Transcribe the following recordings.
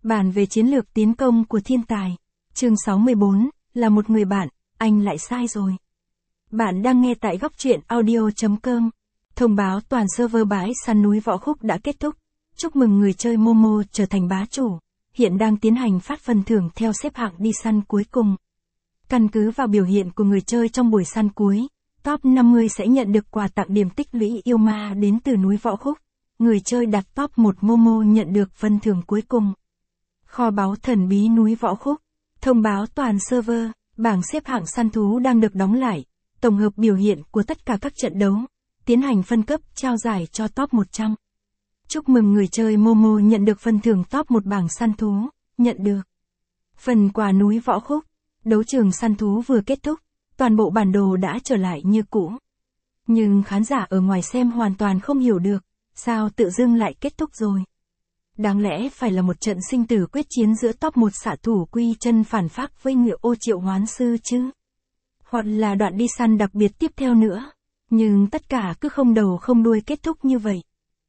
Bàn về chiến lược tiến công của thiên tài. Chương 64, là một người bạn, anh lại sai rồi. Bạn đang nghe tại góc truyện audio.com. Thông báo toàn server bãi săn núi Võ Khúc đã kết thúc. Chúc mừng người chơi Momo trở thành bá chủ. Hiện đang tiến hành phát phần thưởng theo xếp hạng đi săn cuối cùng. Căn cứ vào biểu hiện của người chơi trong buổi săn cuối, top 50 sẽ nhận được quà tặng điểm tích lũy yêu ma đến từ núi Võ Khúc. Người chơi đặt top 1 Momo nhận được phần thưởng cuối cùng. Kho báu thần bí núi Võ Khúc. Thông báo toàn server, bảng xếp hạng săn thú đang được đóng lại. Tổng hợp biểu hiện của tất cả các trận đấu. Tiến hành phân cấp trao giải cho top 100. Chúc mừng người chơi Momo nhận được phần thưởng top 1 bảng săn thú, nhận được. Phần quà núi Võ Khúc. Đấu trường săn thú vừa kết thúc, toàn bộ bản đồ đã trở lại như cũ. Nhưng khán giả ở ngoài xem hoàn toàn không hiểu được, sao tự dưng lại kết thúc rồi. Đáng lẽ phải là một trận sinh tử quyết chiến giữa top 1 xạ thủ Quy Chân Phản Phác với Ngựa Ô Triệu Hoán Sư chứ. Hoặc là đoạn đi săn đặc biệt tiếp theo nữa. Nhưng tất cả cứ không đầu không đuôi kết thúc như vậy.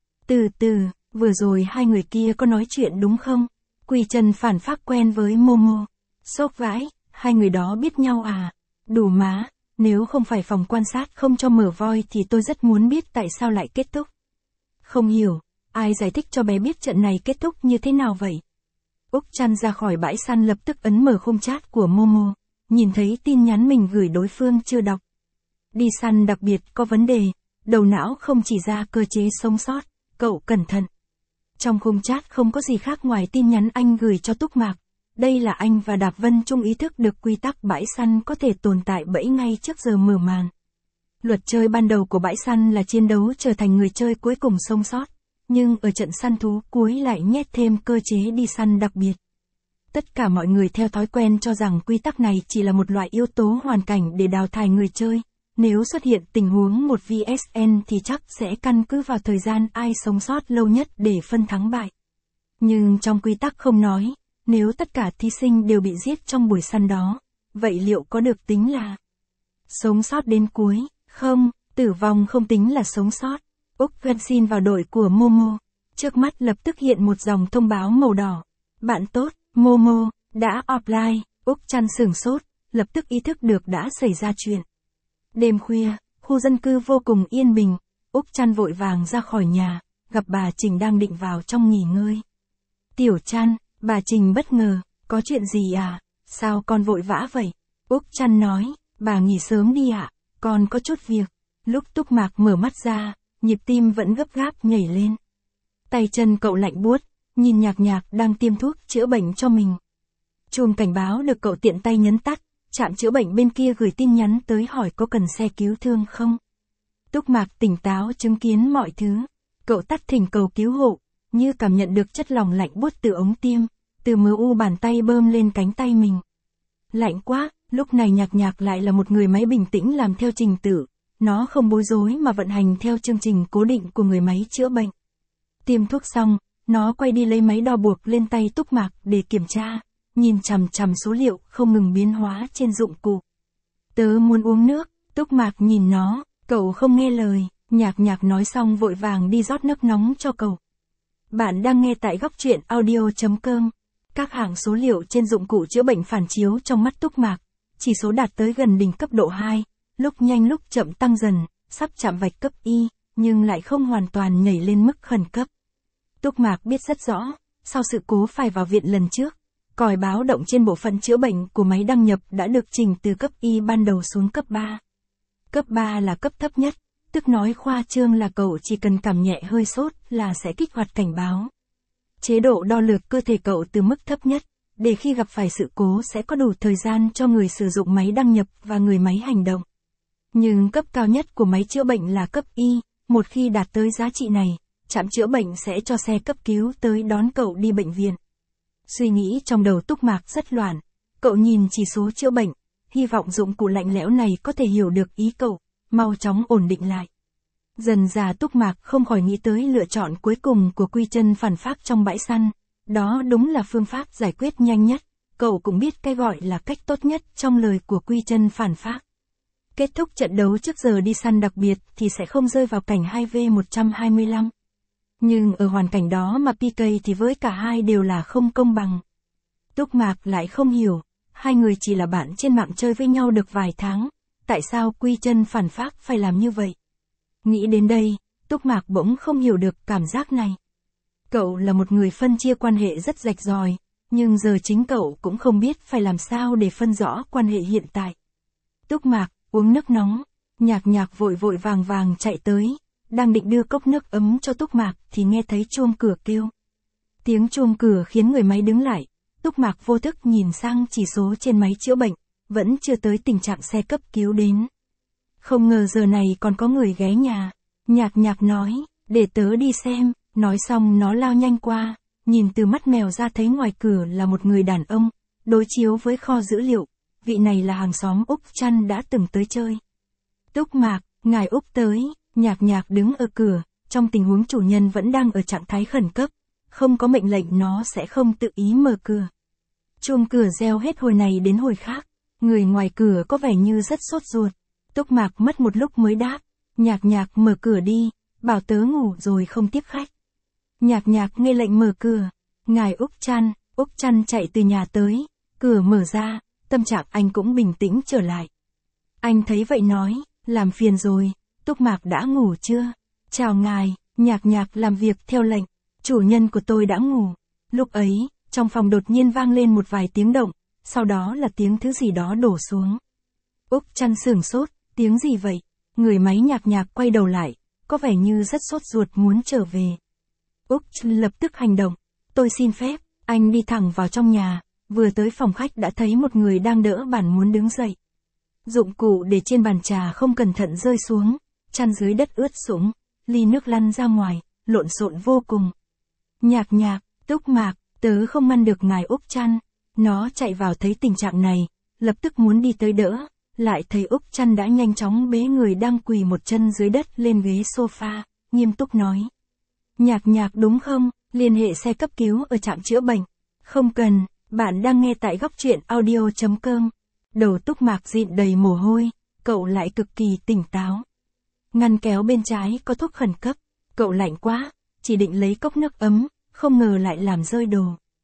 Từ từ, vừa rồi hai người kia có nói chuyện đúng không? Quy Chân Phản Phác quen với Momo. Sốc vãi, hai người đó biết nhau à? Đủ má, nếu không phải phòng quan sát không cho mở voi thì tôi rất muốn biết tại sao lại kết thúc. Không hiểu, ai giải thích cho bé biết trận này kết thúc như thế nào vậy? Úc Trăn ra khỏi bãi săn lập tức ấn mở khung chat của Momo, nhìn thấy tin nhắn mình gửi đối phương chưa đọc. Đi săn đặc biệt có vấn đề, đầu não không chỉ ra cơ chế sống sót, cậu cẩn thận. Trong khung chat không có gì khác ngoài tin nhắn anh gửi cho Túc Mạc. Đây là anh và Đạp Vân chung ý thức được quy tắc bãi săn có thể tồn tại bẫy ngay trước giờ mở màn. Luật chơi ban đầu của bãi săn là chiến đấu trở thành người chơi cuối cùng sống sót, nhưng ở trận săn thú cuối lại nhét thêm cơ chế đi săn đặc biệt. Tất cả mọi người theo thói quen cho rằng quy tắc này chỉ là một loại yếu tố hoàn cảnh để đào thải người chơi. Nếu xuất hiện tình huống 1 vs-N thì chắc sẽ căn cứ vào thời gian ai sống sót lâu nhất để phân thắng bại. Nhưng trong quy tắc không nói, nếu tất cả thí sinh đều bị giết trong buổi săn đó, vậy liệu có được tính là sống sót đến cuối? Không, tử vong không tính là sống sót. Úc Gân xin vào đội của Momo. Trước mắt lập tức hiện một dòng thông báo màu đỏ. Bạn tốt, Momo, đã offline. Úc Trăn sửng sốt, lập tức ý thức được đã xảy ra chuyện. Đêm khuya, khu dân cư vô cùng yên bình. Úc Trăn vội vàng ra khỏi nhà, gặp bà Trình đang định vào trong nghỉ ngơi. Tiểu Trăn, bà Trình bất ngờ, có chuyện gì à? Sao con vội vã vậy? Úc Trăn nói, bà nghỉ sớm đi ạ, con có chút việc. Lúc Túc Mạc mở mắt ra, nhịp tim vẫn gấp gáp nhảy lên. Tay chân cậu lạnh buốt, nhìn Nhạc Nhạc đang tiêm thuốc chữa bệnh cho mình. Chuông cảnh báo được cậu tiện tay nhấn tắt, trạm chữa bệnh bên kia gửi tin nhắn tới hỏi có cần xe cứu thương không. Túc Mạc tỉnh táo chứng kiến mọi thứ, cậu tắt thỉnh cầu cứu hộ, như cảm nhận được chất lỏng lạnh buốt từ ống tiêm, từ mớ u bàn tay bơm lên cánh tay mình. Lạnh quá, lúc này Nhạc Nhạc lại là một người máy bình tĩnh làm theo trình tự. Nó không bối rối mà vận hành theo chương trình cố định của người máy chữa bệnh. Tiêm thuốc xong, nó quay đi lấy máy đo buộc lên tay Túc Mạc để kiểm tra, nhìn chằm chằm số liệu không ngừng biến hóa trên dụng cụ. Tớ muốn uống nước, Túc Mạc nhìn nó, cậu không nghe lời, Nhạc Nhạc nói xong vội vàng đi rót nước nóng cho cậu. Bạn đang nghe tại góc truyện audio.com. Các hạng số liệu trên dụng cụ chữa bệnh phản chiếu trong mắt Túc Mạc, chỉ số đạt tới gần đỉnh cấp độ 2. Lúc nhanh lúc chậm tăng dần, sắp chạm vạch cấp Y, nhưng lại không hoàn toàn nhảy lên mức khẩn cấp. Túc Mạc biết rất rõ, sau sự cố phải vào viện lần trước, còi báo động trên bộ phận chữa bệnh của máy đăng nhập đã được chỉnh từ cấp Y ban đầu xuống cấp 3. Cấp 3 là cấp thấp nhất, tức nói khoa trương là cậu chỉ cần cảm nhẹ hơi sốt là sẽ kích hoạt cảnh báo. Chế độ đo lường cơ thể cậu từ mức thấp nhất, để khi gặp phải sự cố sẽ có đủ thời gian cho người sử dụng máy đăng nhập và người máy hành động. Nhưng cấp cao nhất của máy chữa bệnh là cấp Y, một khi đạt tới giá trị này, trạm chữa bệnh sẽ cho xe cấp cứu tới đón cậu đi bệnh viện. Suy nghĩ trong đầu Túc Mạc rất loạn, cậu nhìn chỉ số chữa bệnh, hy vọng dụng cụ lạnh lẽo này có thể hiểu được ý cậu, mau chóng ổn định lại. Dần dà Túc Mạc không khỏi nghĩ tới lựa chọn cuối cùng của Quy Chân Phản Phác trong bãi săn, đó đúng là phương pháp giải quyết nhanh nhất, cậu cũng biết cái gọi là cách tốt nhất trong lời của Quy Chân Phản Phác. Kết thúc trận đấu trước giờ đi săn đặc biệt thì sẽ không rơi vào cảnh 2v125. Nhưng ở hoàn cảnh đó mà PK thì với cả hai đều là không công bằng. Túc Mạc lại không hiểu, hai người chỉ là bạn trên mạng chơi với nhau được vài tháng, tại sao Quy Chân phản phác phải làm như vậy? Nghĩ đến đây, Túc Mạc bỗng không hiểu được cảm giác này. Cậu là một người phân chia quan hệ rất rạch ròi, nhưng giờ chính cậu cũng không biết phải làm sao để phân rõ quan hệ hiện tại. Túc Mạc, uống nước nóng, Nhạc Nhạc vội vội vàng vàng chạy tới, đang định đưa cốc nước ấm cho Túc Mạc thì nghe thấy chuông cửa kêu. Tiếng chuông cửa khiến người máy đứng lại, Túc Mạc vô thức nhìn sang chỉ số trên máy chữa bệnh, vẫn chưa tới tình trạng xe cấp cứu đến. Không ngờ giờ này còn có người ghé nhà, Nhạc Nhạc nói, để tớ đi xem, nói xong nó lao nhanh qua, nhìn từ mắt mèo ra thấy ngoài cửa là một người đàn ông, đối chiếu với kho dữ liệu, vị này là hàng xóm Úc Trăn đã từng tới chơi. Túc Mạc, ngài Úc tới, Nhạc Nhạc đứng ở cửa, trong tình huống chủ nhân vẫn đang ở trạng thái khẩn cấp, không có mệnh lệnh nó sẽ không tự ý mở cửa. Chuông cửa reo hết hồi này đến hồi khác, người ngoài cửa có vẻ như rất sốt ruột. Túc Mạc mất một lúc mới đáp, Nhạc Nhạc mở cửa đi, bảo tớ ngủ rồi không tiếp khách. Nhạc Nhạc nghe lệnh mở cửa, ngài Úc Trăn chạy từ nhà tới, cửa mở ra, tâm trạng anh cũng bình tĩnh trở lại. Anh thấy vậy nói, làm phiền rồi, Túc Mạc đã ngủ chưa? Chào ngài, Nhạc Nhạc làm việc theo lệnh, chủ nhân của tôi đã ngủ. Lúc ấy, trong phòng đột nhiên vang lên một vài tiếng động, sau đó là tiếng thứ gì đó đổ xuống. Úc Trăn sửng sốt, tiếng gì vậy? Người máy Nhạc Nhạc quay đầu lại, có vẻ như rất sốt ruột muốn trở về. Úc Trăn lập tức hành động, tôi xin phép, anh đi thẳng vào trong nhà, vừa tới phòng khách đã thấy một người đang đỡ bàn muốn đứng dậy. Dụng cụ để trên bàn trà không cẩn thận rơi xuống, chăn dưới đất ướt sũng, ly nước lăn ra ngoài, lộn xộn vô cùng. Nhạc Nhạc, Túc Mạc, tớ không ngăn được ngài Úc Trăn, nó chạy vào thấy tình trạng này, lập tức muốn đi tới đỡ, lại thấy Úc Trăn đã nhanh chóng bế người đang quỳ một chân dưới đất lên ghế sofa, nghiêm túc nói. Nhạc Nhạc đúng không, liên hệ xe cấp cứu ở trạm chữa bệnh. Không cần, bạn đang nghe tại góc truyện audio.com. Đầu Túc Mạc dịn đầy mồ hôi, cậu lại cực kỳ tỉnh táo. Ngăn kéo bên trái có thuốc khẩn cấp, cậu lạnh quá, chỉ định lấy cốc nước ấm, không ngờ lại làm rơi đồ.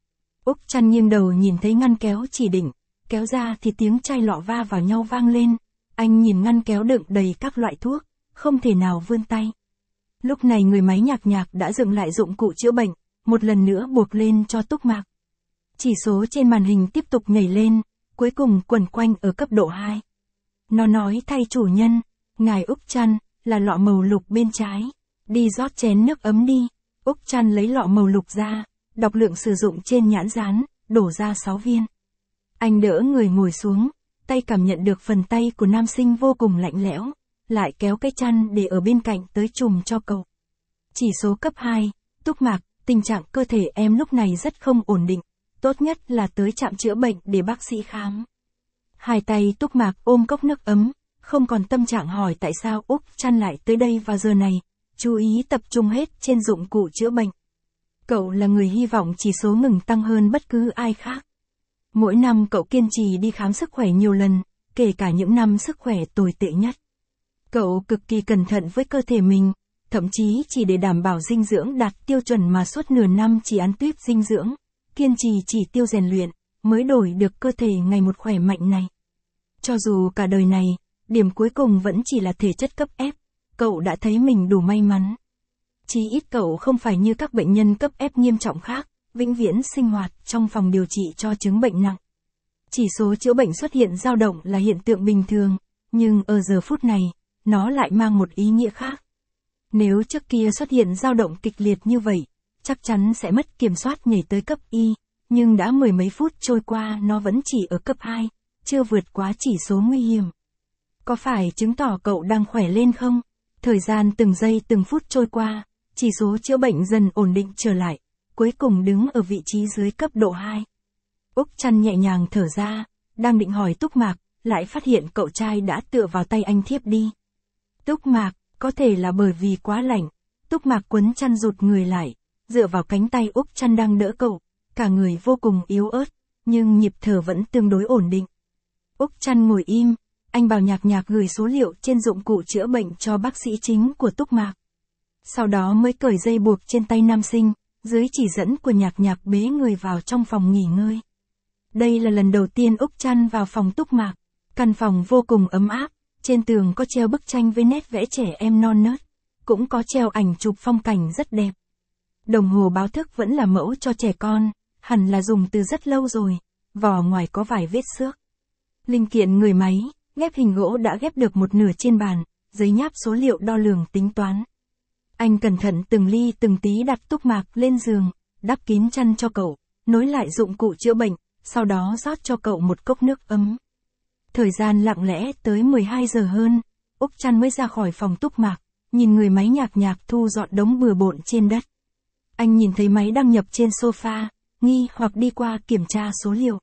Úc Trăn nghiêng đầu nhìn thấy ngăn kéo chỉ định, kéo ra thì tiếng chai lọ va vào nhau vang lên, anh nhìn ngăn kéo đựng đầy các loại thuốc, không thể nào vươn tay. Lúc này người máy Nhạc Nhạc đã dựng lại dụng cụ chữa bệnh, một lần nữa buộc lên cho Túc Mạc. Chỉ số trên màn hình tiếp tục nhảy lên, cuối cùng quẩn quanh ở cấp độ 2. Nó nói thay chủ nhân, ngài Úc Trăn, là lọ màu lục bên trái, đi rót chén nước ấm đi. Úc Trăn lấy lọ màu lục ra, đọc lượng sử dụng trên nhãn dán, đổ ra 6 viên. Anh đỡ người ngồi xuống, tay cảm nhận được phần tay của nam sinh vô cùng lạnh lẽo, lại kéo cái chăn để ở bên cạnh tới trùm cho cậu. Chỉ số cấp 2, Túc Mạc, tình trạng cơ thể em lúc này rất không ổn định, tốt nhất là tới trạm chữa bệnh để bác sĩ khám. Hai tay Túc Mạc ôm cốc nước ấm, không còn tâm trạng hỏi tại sao Úc Trăn lại tới đây vào giờ này, chú ý tập trung hết trên dụng cụ chữa bệnh. Cậu là người hy vọng chỉ số ngừng tăng hơn bất cứ ai khác. Mỗi năm cậu kiên trì đi khám sức khỏe nhiều lần, kể cả những năm sức khỏe tồi tệ nhất. Cậu cực kỳ cẩn thận với cơ thể mình, thậm chí chỉ để đảm bảo dinh dưỡng đạt tiêu chuẩn mà suốt nửa năm chỉ ăn tuyết dinh dưỡng, kiên trì chỉ tiêu rèn luyện, mới đổi được cơ thể ngày một khỏe mạnh này. Cho dù cả đời này, điểm cuối cùng vẫn chỉ là thể chất cấp F, cậu đã thấy mình đủ may mắn. Chí ít cậu không phải như các bệnh nhân cấp F nghiêm trọng khác, vĩnh viễn sinh hoạt trong phòng điều trị cho chứng bệnh nặng. Chỉ số chữa bệnh xuất hiện dao động là hiện tượng bình thường, nhưng ở giờ phút này, nó lại mang một ý nghĩa khác. Nếu trước kia xuất hiện dao động kịch liệt như vậy, chắc chắn sẽ mất kiểm soát nhảy tới cấp Y, nhưng đã mười mấy phút trôi qua nó vẫn chỉ ở cấp 2, chưa vượt quá chỉ số nguy hiểm. Có phải chứng tỏ cậu đang khỏe lên không? Thời gian từng giây từng phút trôi qua, chỉ số chữa bệnh dần ổn định trở lại, cuối cùng đứng ở vị trí dưới cấp độ 2. Úc Trăn nhẹ nhàng thở ra, đang định hỏi Túc Mạc, lại phát hiện cậu trai đã tựa vào tay anh thiếp đi. Túc Mạc, có thể là bởi vì quá lạnh, Túc Mạc quấn chăn rụt người lại, dựa vào cánh tay Úc Trăn đang đỡ cậu, cả người vô cùng yếu ớt, nhưng nhịp thở vẫn tương đối ổn định. Úc Trăn ngồi im, anh bảo Nhạc Nhạc gửi số liệu trên dụng cụ chữa bệnh cho bác sĩ chính của Túc Mạc. Sau đó mới cởi dây buộc trên tay nam sinh, dưới chỉ dẫn của Nhạc Nhạc bế người vào trong phòng nghỉ ngơi. Đây là lần đầu tiên Úc Trăn vào phòng Túc Mạc. Căn phòng vô cùng ấm áp, trên tường có treo bức tranh với nét vẽ trẻ em non nớt, cũng có treo ảnh chụp phong cảnh rất đẹp. Đồng hồ báo thức vẫn là mẫu cho trẻ con, hẳn là dùng từ rất lâu rồi, vỏ ngoài có vài vết xước. Linh kiện người máy, ghép hình gỗ đã ghép được một nửa trên bàn, giấy nháp số liệu đo lường tính toán. Anh cẩn thận từng ly từng tí đặt Túc Mạc lên giường, đắp kín chăn cho cậu, nối lại dụng cụ chữa bệnh, sau đó rót cho cậu một cốc nước ấm. Thời gian lặng lẽ tới 12 giờ hơn, Úc Trăn mới ra khỏi phòng Túc Mạc, nhìn người máy Nhạc Nhạc thu dọn đống bừa bộn trên đất. Anh nhìn thấy máy đăng nhập trên sofa, nghi hoặc đi qua kiểm tra số liệu.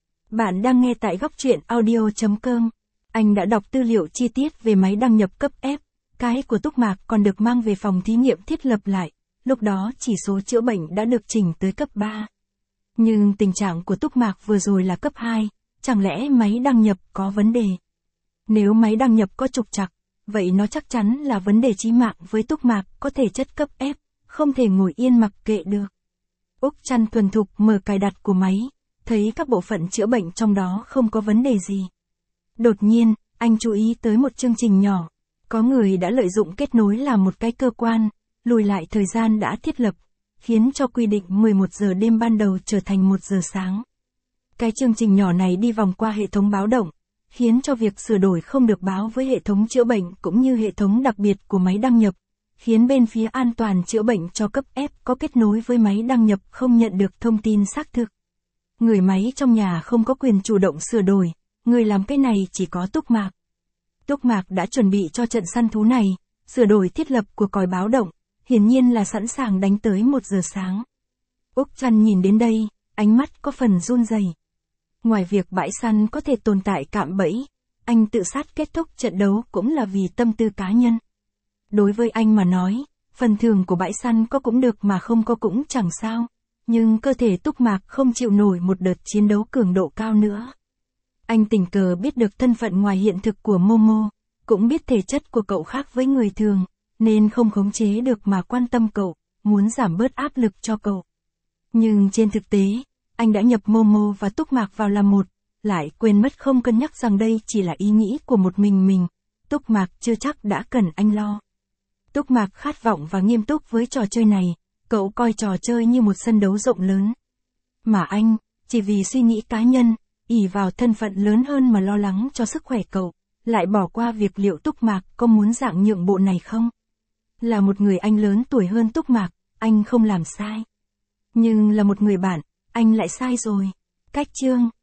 Bạn đang nghe tại góc truyện audio.com. Anh đã đọc tư liệu chi tiết về máy đăng nhập cấp F, cái của Túc Mạc còn được mang về phòng thí nghiệm thiết lập lại, lúc đó chỉ số chữa bệnh đã được chỉnh tới cấp 3. Nhưng tình trạng của Túc Mạc vừa rồi là cấp 2, chẳng lẽ máy đăng nhập có vấn đề? Nếu máy đăng nhập có trục trặc, vậy nó chắc chắn là vấn đề chí mạng với Túc Mạc có thể chất cấp F, không thể ngồi yên mặc kệ được. Úc Trăn thuần thục mở cài đặt của máy, thấy các bộ phận chữa bệnh trong đó không có vấn đề gì. Đột nhiên, anh chú ý tới một chương trình nhỏ. Có người đã lợi dụng kết nối làm một cái cơ quan, lùi lại thời gian đã thiết lập, khiến cho quy định 11 giờ đêm ban đầu trở thành 1 giờ sáng. Cái chương trình nhỏ này đi vòng qua hệ thống báo động, khiến cho việc sửa đổi không được báo với hệ thống chữa bệnh cũng như hệ thống đặc biệt của máy đăng nhập, khiến bên phía an toàn chữa bệnh cho cấp F có kết nối với máy đăng nhập không nhận được thông tin xác thực. Người máy trong nhà không có quyền chủ động sửa đổi, người làm cái này chỉ có Túc Mạc. Túc Mạc đã chuẩn bị cho trận săn thú này, sửa đổi thiết lập của còi báo động, hiển nhiên là sẵn sàng đánh tới 1 giờ sáng. Úc Trăn nhìn đến đây, ánh mắt có phần run rẩy. Ngoài việc bãi săn có thể tồn tại cạm bẫy, anh tự sát kết thúc trận đấu cũng là vì tâm tư cá nhân. Đối với anh mà nói, phần thưởng của bãi săn có cũng được mà không có cũng chẳng sao, nhưng cơ thể Túc Mạc không chịu nổi một đợt chiến đấu cường độ cao nữa. Anh tình cờ biết được thân phận ngoài hiện thực của Momo, cũng biết thể chất của cậu khác với người thường, nên không khống chế được mà quan tâm cậu, muốn giảm bớt áp lực cho cậu. Nhưng trên thực tế, anh đã nhập Momo và Túc Mạc vào làm một, lại quên mất không cân nhắc rằng đây chỉ là ý nghĩ của một mình, Túc Mạc chưa chắc đã cần anh lo. Túc Mạc khát vọng và nghiêm túc với trò chơi này, cậu coi trò chơi như một sân đấu rộng lớn. Mà anh, chỉ vì suy nghĩ cá nhân, ỷ vào thân phận lớn hơn mà lo lắng cho sức khỏe cậu, lại bỏ qua việc liệu Túc Mạc có muốn dạng nhượng bộ này không? Là một người anh lớn tuổi hơn Túc Mạc, anh không làm sai. Nhưng là một người bạn, anh lại sai rồi. Cách chương